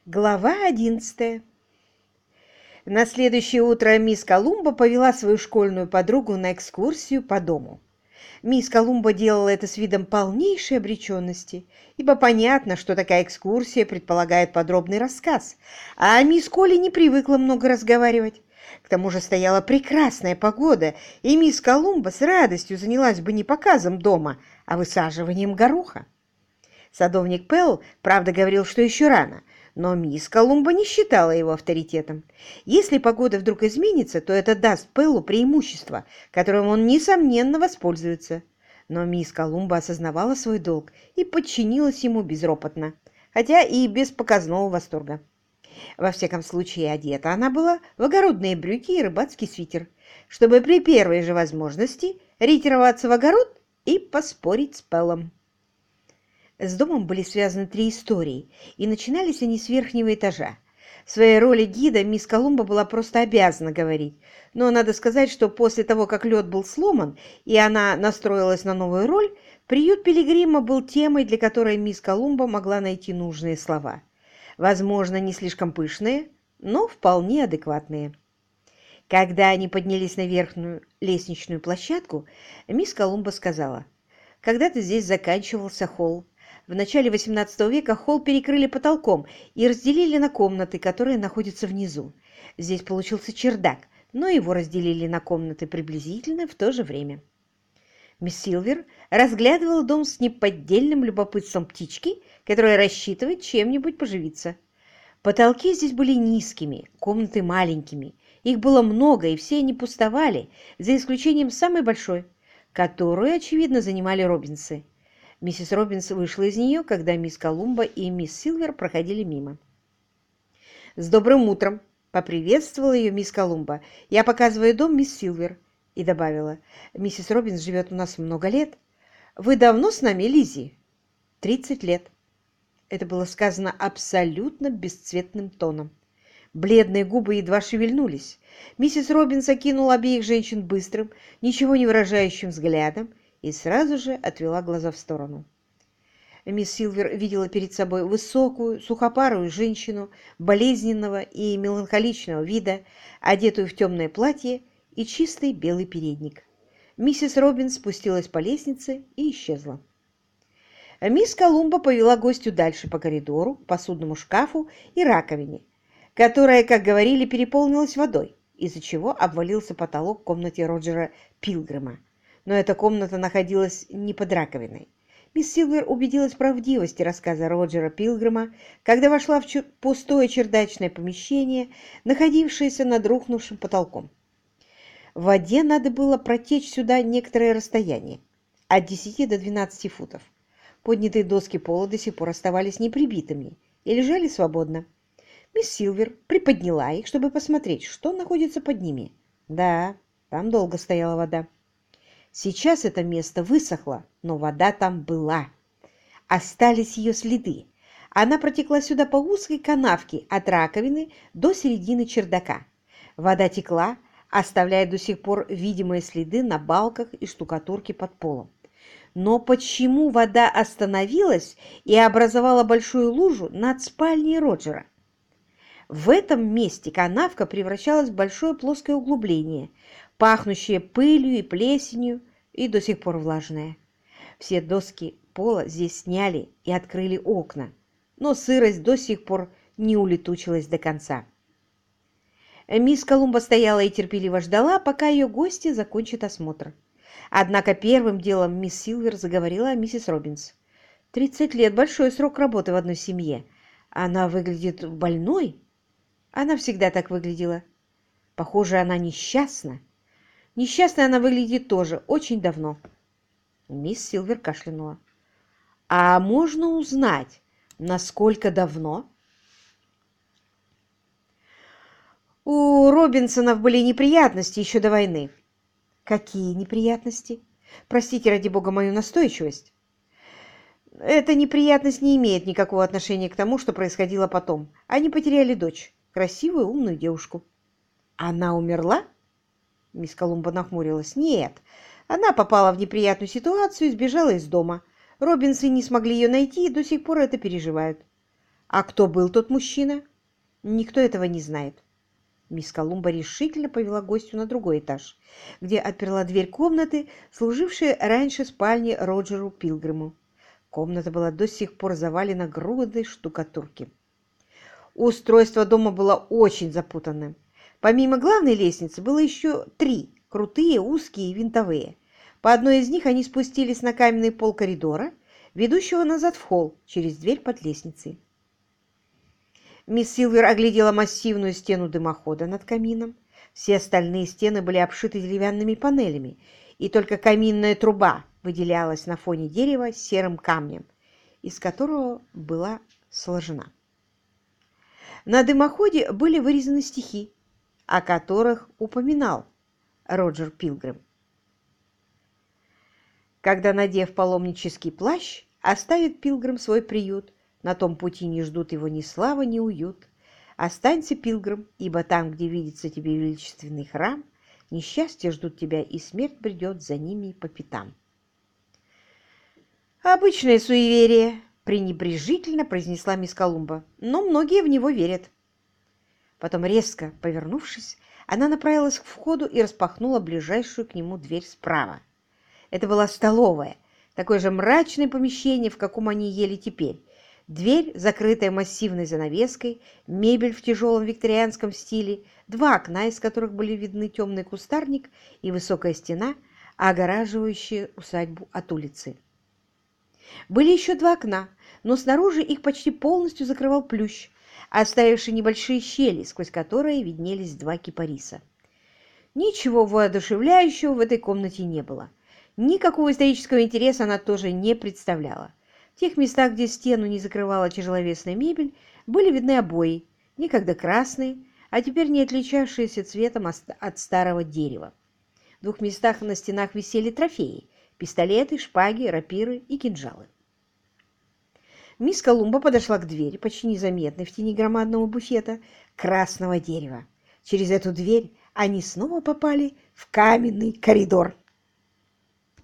Глава 11. На следующее утро мисс Колумба повела свою школьную подругу на экскурсию по дому. Мисс Колумба делала это с видом полнейшей обреченности, ибо понятно, что такая экскурсия предполагает подробный рассказ, а мисс Колли не привыкла много разговаривать. К тому же стояла прекрасная погода, и мисс Колумба с радостью занялась бы не показом дома, а высаживанием гороха. Садовник Пелл, правда, говорил, что еще рано, но мисс Колумба не считала его авторитетом. Если погода вдруг изменится, то это даст Пеллу преимущество, которым он, несомненно, воспользуется. Но мисс Колумба осознавала свой долг и подчинилась ему безропотно, хотя и без показного восторга. Во всяком случае, одета она была в огородные брюки и рыбацкий свитер, чтобы при первой же возможности ретироваться в огород и поспорить с Пеллом. С домом были связаны три истории, и начинались они с верхнего этажа. В своей роли гида мисс Колумба была просто обязана говорить, но надо сказать, что после того, как лед был сломан, и она настроилась на новую роль, приют Пилигрима был темой, для которой мисс Колумба могла найти нужные слова. Возможно, не слишком пышные, но вполне адекватные. Когда они поднялись на верхнюю лестничную площадку, мисс Колумба сказала: «Когда-то здесь заканчивался холл. В начале XVIII века холл перекрыли потолком и разделили на комнаты, которые находятся внизу. Здесь получился чердак, но его разделили на комнаты приблизительно в то же время». Мисс Силвер разглядывала дом с неподдельным любопытством птички, которая рассчитывает чем-нибудь поживиться. Потолки здесь были низкими, комнаты маленькими. Их было много, и все они пустовали, за исключением самой большой, которую, очевидно, занимали Робинсы. Миссис Робинс вышла из нее, когда мисс Колумба и мисс Силвер проходили мимо. «С добрым утром!» — поприветствовала ее мисс Колумба. «Я показываю дом мисс Силвер». И добавила: «Миссис Робинс живет у нас много лет. Вы давно с нами, Лиззи?» «30 лет». Это было сказано абсолютно бесцветным тоном. Бледные губы едва шевельнулись. Миссис Робинс окинула обеих женщин быстрым, ничего не выражающим взглядом и сразу же отвела глаза в сторону. Мисс Силвер видела перед собой высокую, сухопарую женщину болезненного и меланхоличного вида, одетую в темное платье и чистый белый передник. Миссис Робинс спустилась по лестнице и исчезла. Мисс Колумба повела гостю дальше по коридору, к посудному шкафу и раковине, которая, как говорили, переполнилась водой, из-за чего обвалился потолок в комнате Роджера Пилгрима. Но эта комната находилась не под раковиной. Мисс Силвер убедилась в правдивости рассказа Роджера Пилгрима, когда вошла в пустое чердачное помещение, находившееся над рухнувшим потолком. В воде надо было протечь сюда некоторое расстояние, от 10 до 12 футов. Поднятые доски пола до сих пор оставались неприбитыми и лежали свободно. Мисс Силвер приподняла их, чтобы посмотреть, что находится под ними. Да, там долго стояла вода. Сейчас это место высохло, но вода там была. Остались ее следы. Она протекла сюда по узкой канавке от раковины до середины чердака. Вода текла, оставляя до сих пор видимые следы на балках и штукатурке под полом. Но почему вода остановилась и образовала большую лужу над спальней Роджера? В этом месте канавка превращалась в большое плоское углубление, пахнущее пылью и плесенью, и до сих пор влажное. Все доски пола здесь сняли и открыли окна, но сырость до сих пор не улетучилась до конца. Мисс Колумба стояла и терпеливо ждала, пока ее гости закончат осмотр. Однако первым делом мисс Силвер заговорила о миссис Робинс. 30 лет – большой срок работы в одной семье. Она выглядит больной. Она всегда так выглядела. Похоже, она несчастна. Несчастной она выглядит тоже очень давно. Мисс Силвер кашлянула. «А можно узнать, насколько давно?» «У Робинсонов были неприятности еще до войны». «Какие неприятности? Простите, ради бога, мою настойчивость». «Эта неприятность не имеет никакого отношения к тому, что происходило потом. Они потеряли дочь, красивую, умную девушку». «Она умерла?» Мисс Колумба нахмурилась. «Нет, она попала в неприятную ситуацию и сбежала из дома. Робинсы не смогли ее найти и до сих пор это переживают». А кто был тот мужчина? Никто этого не знает. Мисс Колумба решительно повела гостю на другой этаж, где отперла дверь комнаты, служившей раньше спальней Роджеру Пилгриму. Комната была до сих пор завалена грудой штукатурки. Устройство дома было очень запутанным. Помимо главной лестницы было еще 3 крутые, узкие и винтовые. По одной из них они спустились на каменный пол коридора, ведущего назад в холл через дверь под лестницей. Мисс Силвер оглядела массивную стену дымохода над камином. Все остальные стены были обшиты деревянными панелями, и только каминная труба выделялась на фоне дерева серым камнем, из которого была сложена. На дымоходе были вырезаны стихи, о которых упоминал Роджер Пилгрим. Когда, надев паломнический плащ, оставит Пилгрим свой приют, на том пути не ждут его ни слава, ни уют. Останься, Пилгрим, ибо там, где видится тебе величественный храм, несчастья ждут тебя, и смерть придет за ними по пятам. «Обычное суеверие», — пренебрежительно произнесла мисс Колумба, «но многие в него верят». Потом, резко повернувшись, она направилась к входу и распахнула ближайшую к нему дверь справа. Это была столовая, такое же мрачное помещение, в каком они ели теперь. Дверь, закрытая массивной занавеской, мебель в тяжелом викторианском стиле, 2 окна, из которых были видны темный кустарник и высокая стена, огораживающая усадьбу от улицы. Были еще 2 окна, но снаружи их почти полностью закрывал плющ, оставивший небольшие щели, сквозь которые виднелись 2 кипариса. Ничего воодушевляющего в этой комнате не было. Никакого исторического интереса она тоже не представляла. В тех местах, где стену не закрывала тяжеловесная мебель, были видны обои, некогда красные, а теперь не отличавшиеся цветом от старого дерева. В 2 местах на стенах висели трофеи – пистолеты, шпаги, рапиры и кинжалы. Мисс Колумба подошла к двери, почти незаметной в тени громадного буфета, красного дерева. Через эту дверь они снова попали в каменный коридор.